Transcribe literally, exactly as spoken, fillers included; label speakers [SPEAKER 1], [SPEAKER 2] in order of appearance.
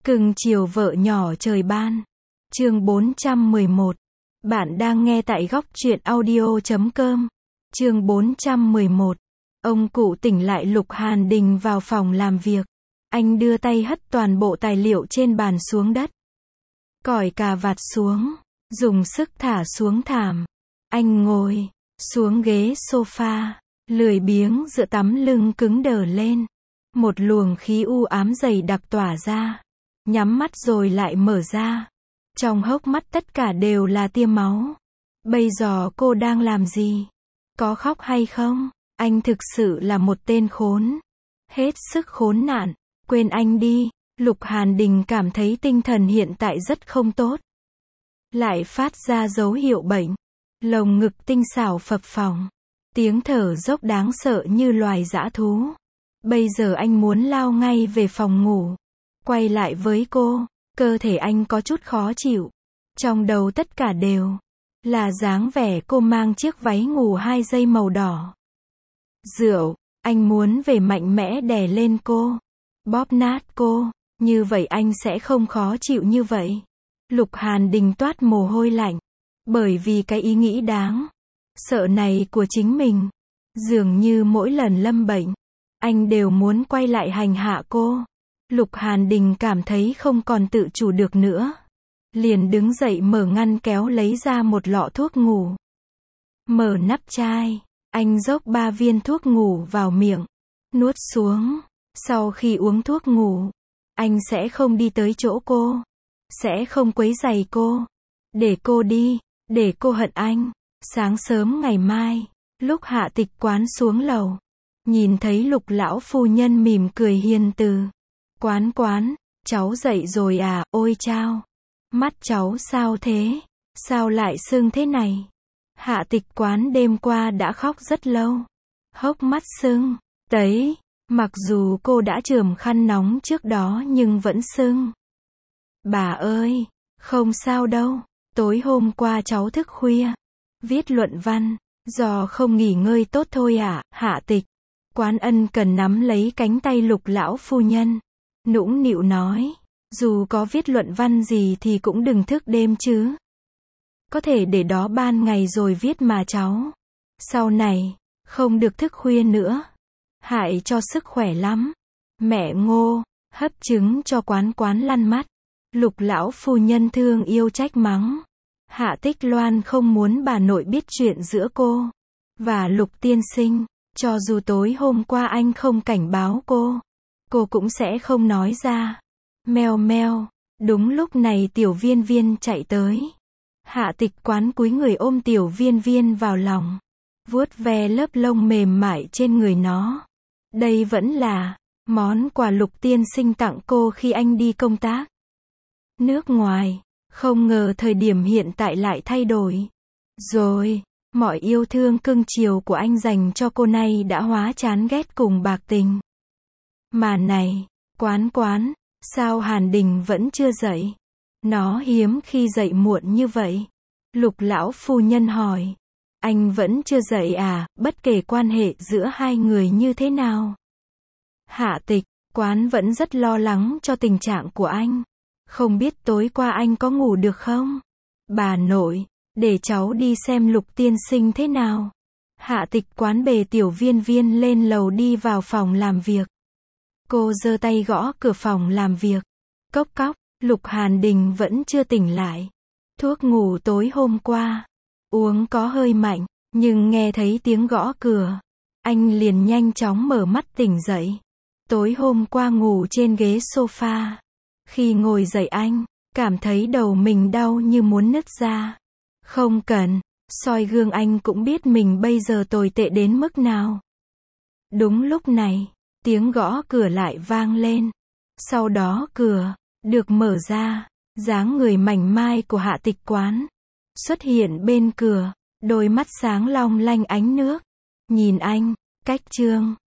[SPEAKER 1] Cưng chiều vợ nhỏ trời ban. Chương bốn trăm mười một. Bạn đang nghe tại góc truyện audio chấm com. Chương bốn trăm mười một. Ông cụ tỉnh lại Lục Hàn Đình vào phòng làm việc. Anh đưa tay hất toàn bộ tài liệu trên bàn xuống đất. Còi cà vạt xuống, dùng sức thả xuống thảm. Anh ngồi xuống ghế sofa, lười biếng dựa tấm lưng cứng đờ lên. Một luồng khí u ám dày đặc tỏa ra. Nhắm mắt rồi lại mở ra. Trong hốc mắt tất cả đều là tia máu. Bây giờ cô đang làm gì? Có khóc hay không? Anh thực sự là một tên khốn. Hết sức khốn nạn. Quên anh đi. Lục Hàn Đình cảm thấy tinh thần hiện tại rất không tốt. Lại phát ra dấu hiệu bệnh. Lồng ngực tinh xảo phập phồng. Tiếng thở dốc đáng sợ như loài dã thú. Bây giờ anh muốn lao ngay về phòng ngủ. Quay lại với cô. Cơ thể anh có chút khó chịu. Trong đầu tất cả đều là dáng vẻ cô mang chiếc váy ngủ hai dây màu đỏ. Rượu. Anh muốn về mạnh mẽ đè lên cô. Bóp nát cô. Như vậy anh sẽ không khó chịu như vậy. Lục Hàn Đình toát mồ hôi lạnh. Bởi vì cái ý nghĩ đáng sợ này của chính mình. Dường như mỗi lần lâm bệnh, anh đều muốn quay lại hành hạ cô. Lục Hàn Đình cảm thấy không còn tự chủ được nữa. Liền đứng dậy mở ngăn kéo lấy ra một lọ thuốc ngủ. Mở nắp chai. Anh dốc ba viên thuốc ngủ vào miệng. Nuốt xuống. Sau khi uống thuốc ngủ, anh sẽ không đi tới chỗ cô. Sẽ không quấy rầy cô. Để cô đi. Để cô hận anh. Sáng sớm ngày mai, lúc Hạ Tịch Quán xuống lầu, nhìn thấy Lục lão phu nhân mỉm cười hiền từ. Quán quán, cháu dậy rồi à? Ôi chao. Mắt cháu sao thế? Sao lại sưng thế này? Hạ Tịch Quán đêm qua đã khóc rất lâu. Hốc mắt sưng tấy. Mặc dù cô đã chườm khăn nóng trước đó nhưng vẫn sưng. Bà ơi, không sao đâu. Tối hôm qua cháu thức khuya, viết luận văn, do không nghỉ ngơi tốt thôi ạ. À? Hạ Tịch Quán ân cần nắm lấy cánh tay Lục lão phu nhân, nũng nịu nói, dù có viết luận văn gì thì cũng đừng thức đêm chứ. Có thể để đó ban ngày rồi viết mà cháu. Sau này, không được thức khuya nữa. Hại cho sức khỏe lắm. Mẹ Ngô, hấp trứng cho Quán Quán lăn mắt. Lục lão phu nhân thương yêu trách mắng. Hạ Tích Loan không muốn bà nội biết chuyện giữa cô và Lục tiên sinh. Cho dù tối hôm qua anh không cảnh báo cô, cô cũng sẽ không nói ra. Meo meo. Đúng lúc này Tiểu Viên Viên chạy tới. Hạ Tịch Quán cúi người ôm Tiểu Viên Viên vào lòng, vuốt ve lớp lông mềm mại trên người nó. Đây vẫn là món quà Lục tiên sinh tặng cô khi anh đi công tác nước ngoài. Không ngờ thời điểm hiện tại lại thay đổi rồi. Mọi yêu thương cưng chiều của anh dành cho cô này đã hóa chán ghét cùng bạc tình. Mà này, Quán Quán, sao Hàn Đình vẫn chưa dậy? Nó hiếm khi dậy muộn như vậy. Lục lão phu nhân hỏi. Anh vẫn chưa dậy à? Bất kể quan hệ giữa hai người như thế nào, Hạ Tịch Quán vẫn rất lo lắng cho tình trạng của anh. Không biết tối qua anh có ngủ được không? Bà nội, để cháu đi xem Lục tiên sinh thế nào. Hạ Tịch Quán bề Tiểu Viên Viên lên lầu đi vào phòng làm việc. Cô giơ tay gõ cửa phòng làm việc. Cốc cốc. Lục Hàn Đình vẫn chưa tỉnh lại. Thuốc ngủ tối hôm qua uống có hơi mạnh, nhưng nghe thấy tiếng gõ cửa, anh liền nhanh chóng mở mắt tỉnh dậy. Tối hôm qua ngủ trên ghế sofa. Khi ngồi dậy anh cảm thấy đầu mình đau như muốn nứt ra. Không cần soi gương anh cũng biết mình bây giờ tồi tệ đến mức nào. Đúng lúc này, tiếng gõ cửa lại vang lên. Sau đó cửa được mở ra. Dáng người mảnh mai của Hạ Tịch Quán xuất hiện bên cửa. Đôi mắt sáng long lanh ánh nước. Nhìn anh, cách trương